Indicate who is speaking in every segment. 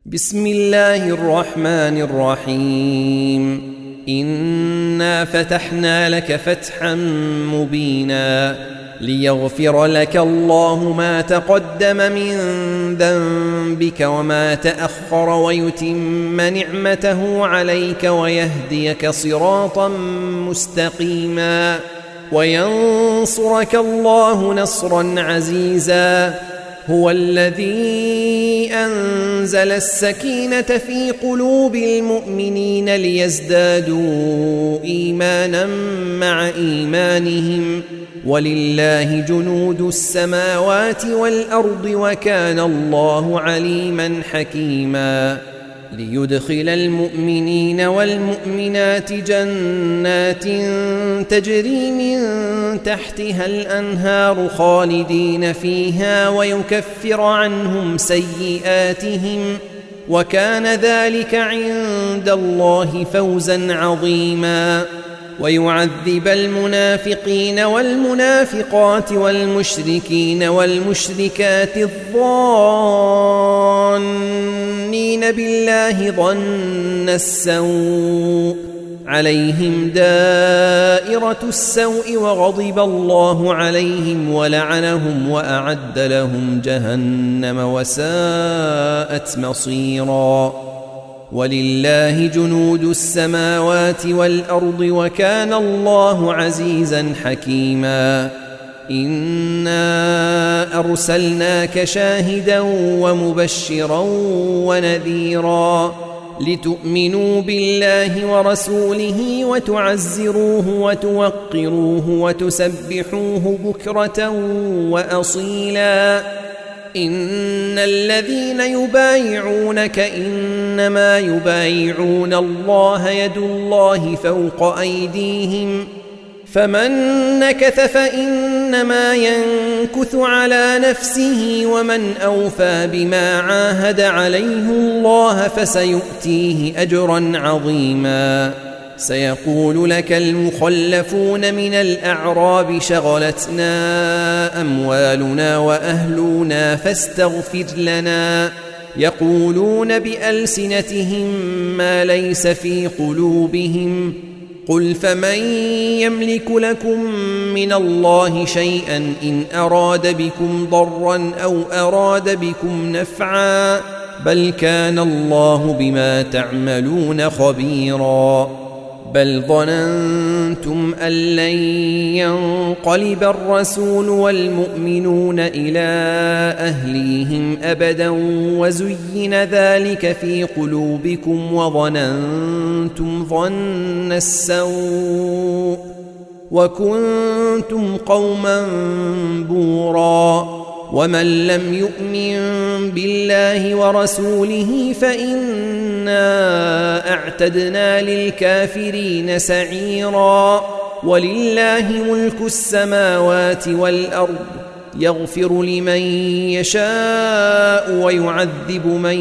Speaker 1: بسم الله الرحمن الرحيم. إنا فتحنا لك فتحا مبينا ليغفر لك الله ما تقدم من ذنبك وما تأخر ويتم نعمته عليك ويهديك صراطا مستقيما وينصرك الله نصرا عزيزا. هو الذي أنزل السكينة في قلوب المؤمنين ليزدادوا إيمانا مع إيمانهم ولله جنود السماوات والأرض وكان الله عليما حكيما. ليدخل المؤمنين والمؤمنات جنات تجري من تحتها الأنهار خالدين فيها ويكفر عنهم سيئاتهم وكان ذلك عند الله فوزا عظيما. ويعذب المنافقين والمنافقات والمشركين والمشركات الظانين بالله ظن السوء عليهم دائرة السوء وغضب الله عليهم ولعنهم وأعد لهم جهنم وساءت مصيرا. ولله جنود السماوات والأرض وكان الله عزيزا حكيما. إنا أرسلناك شاهدا ومبشرا ونذيرا لتؤمنوا بالله ورسوله وتعزروه وتوقروه وتسبحوه بكرة وأصيلا. إن الذين يبايعونك إنما يبايعون الله يد الله فوق أيديهم فمن نكث فإنما ينكث على نفسه ومن أوفى بما عاهد عليه الله فسيؤتيه أجرا عظيما. سيقول لك المخلفون من الأعراب شغلتنا أموالنا وأهلنا فاستغفر لنا يقولون بألسنتهم ما ليس في قلوبهم قل فمن يملك لكم من الله شيئا إن أراد بكم ضرا أو أراد بكم نفعا بل كان الله بما تعملون خبيرا. بل ظننتم أن لن ينقلب الرسول والمؤمنون إلى أهليهم أبدا وزين ذلك في قلوبكم وظننتم ظن السوء وكنتم قوما بورا. ومن لم يؤمن بالله ورسوله فإنا أعتدنا للكافرين سعيرا. ولله ملك السماوات والأرض يغفر لمن يشاء ويعذب من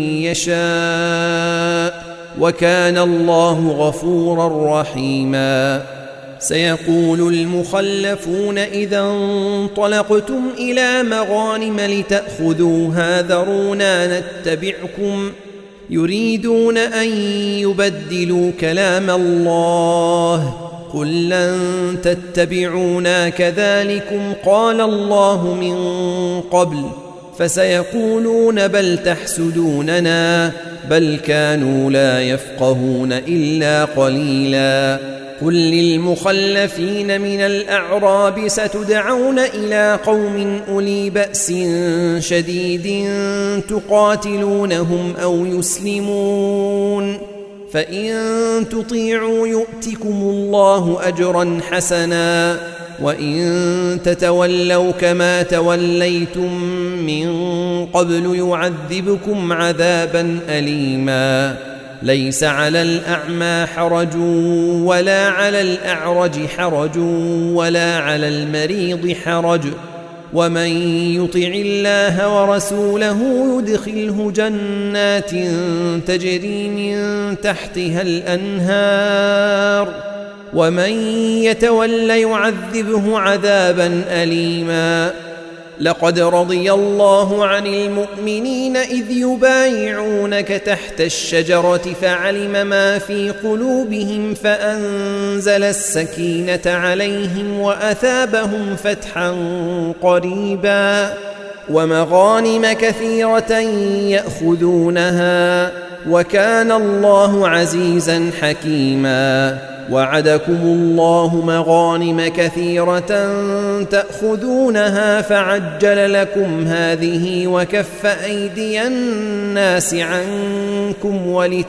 Speaker 1: يشاء وكان الله غفورا رحيما. سيقول المخلفون إذا انطلقتم إلى مغانم لتأخذوها ذرونا نتبعكم يريدون أن يبدلوا كلام الله قل لن تتبعونا كذلكم قال الله من قبل فسيقولون بل تحسدوننا بل كانوا لا يفقهون إلا قليلا. قل للمخلفين من الأعراب ستدعون إلى قوم أولي بأس شديد تقاتلونهم أو يسلمون فإن تطيعوا يؤتكم الله أجرا حسنا وإن تتولوا كما توليتم من قبل يعذبكم عذابا أليما. ليس على الأعمى حرج ولا على الأعرج حرج ولا على المريض حرج ومن يطع الله ورسوله يدخله جنات تجري من تحتها الأنهار ومن يتول يعذبه عذابا أليما. لقد رضي الله عن المؤمنين إذ يبايعونك تحت الشجرة فعلم ما في قلوبهم فأنزل السكينة عليهم وأثابهم فتحا قريبا ومغانم كثيرة يأخذونها وكان الله عزيزا حكيما. وعدكم الله مغانم كثيرة تأخذونها فعجل لكم هذه وكف أيدي الناس عنكم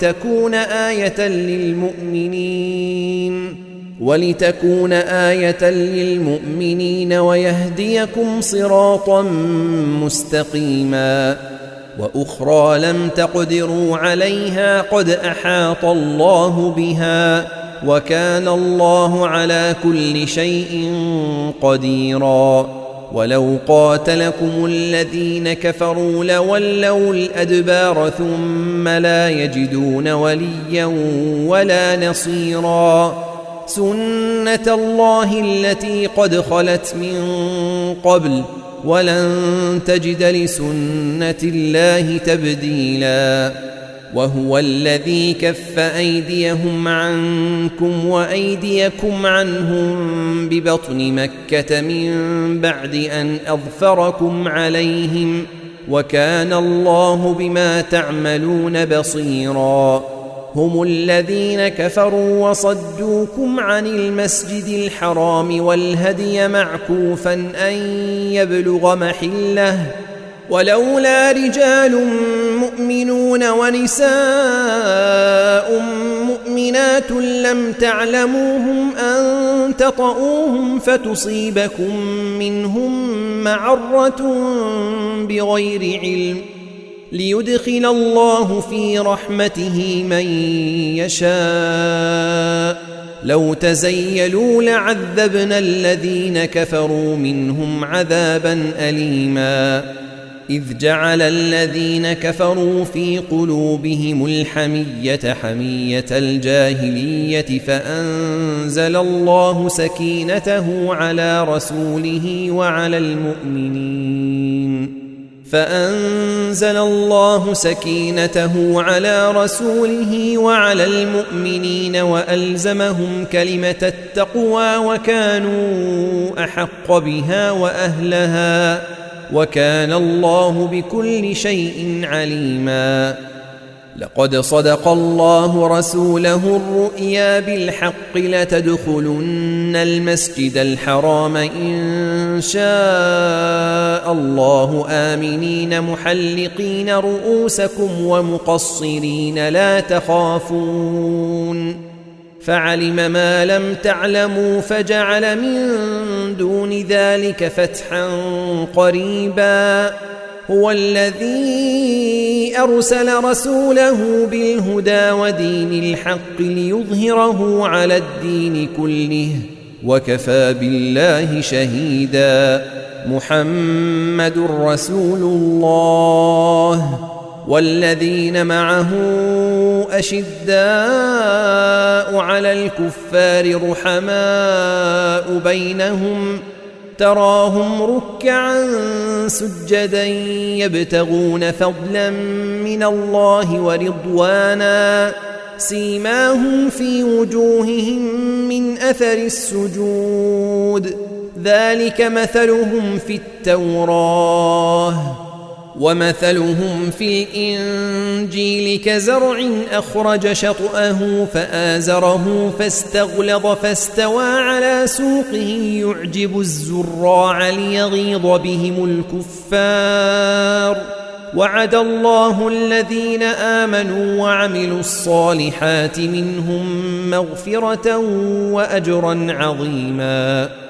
Speaker 1: ولتكون آية للمؤمنين ويهديكم صراطا مستقيما. وأخرى لم تقدروا عليها قد أحاط الله بها وكان الله على كل شيء قديرا. ولو قاتلكم الذين كفروا لولوا الأدبار ثم لا يجدون وليا ولا نصيرا. سنة الله التي قد خلت من قبل ولن تجد لسنة الله تبديلا. وهو الذي كف أيديهم عنكم وأيديكم عنهم ببطن مكة من بعد أن أظفركم عليهم وكان الله بما تعملون بصيرا. هم الذين كفروا وصدوكم عن المسجد الحرام والهدي معكوفا أن يبلغ محله ولولا رجال مؤمنون ونساء مؤمنات لم تعلموهم أن تطؤوهم فتصيبكم منهم معرة بغير علم ليدخل الله في رحمته من يشاء. لو تزيلوا لعذبنا الذين كفروا منهم عذابا أليما. إذ جعل الذين كفروا في قلوبهم الحمية حمية الجاهلية فأنزل الله سكينته على رسوله وعلى المؤمنين وألزمهم كلمة التقوى وكانوا أحق بها وأهلها وكان الله بكل شيء عليما. لقد صدق الله رسوله الرؤيا بالحق لتدخلن المسجد الحرام إن شاء الله آمنين محلقين رؤوسكم ومقصرين لا تخافون فعلم ما لم تعلموا فجعل من دون ذلك فتحا قريبا. هو الذي أرسل رسوله بالهدى ودين الحق ليظهره على الدين كله وكفى بالله شهيدا. محمد رسول الله والذين معه أشداء على الكفار رحماء بينهم تراهم ركعا سجدا يبتغون فضلا من الله ورضوانا سيماهم في وجوههم من أثر السجود ذلك مثلهم في التوراة ومثلهم في الإنجيل كزرع أخرج شطأه فآزره فاستغلظ فاستوى على سوقه يعجب الزراع ليغيظ بهم الكفار. وعد الله الذين آمنوا وعملوا الصالحات منهم مغفرة وأجرا عظيما.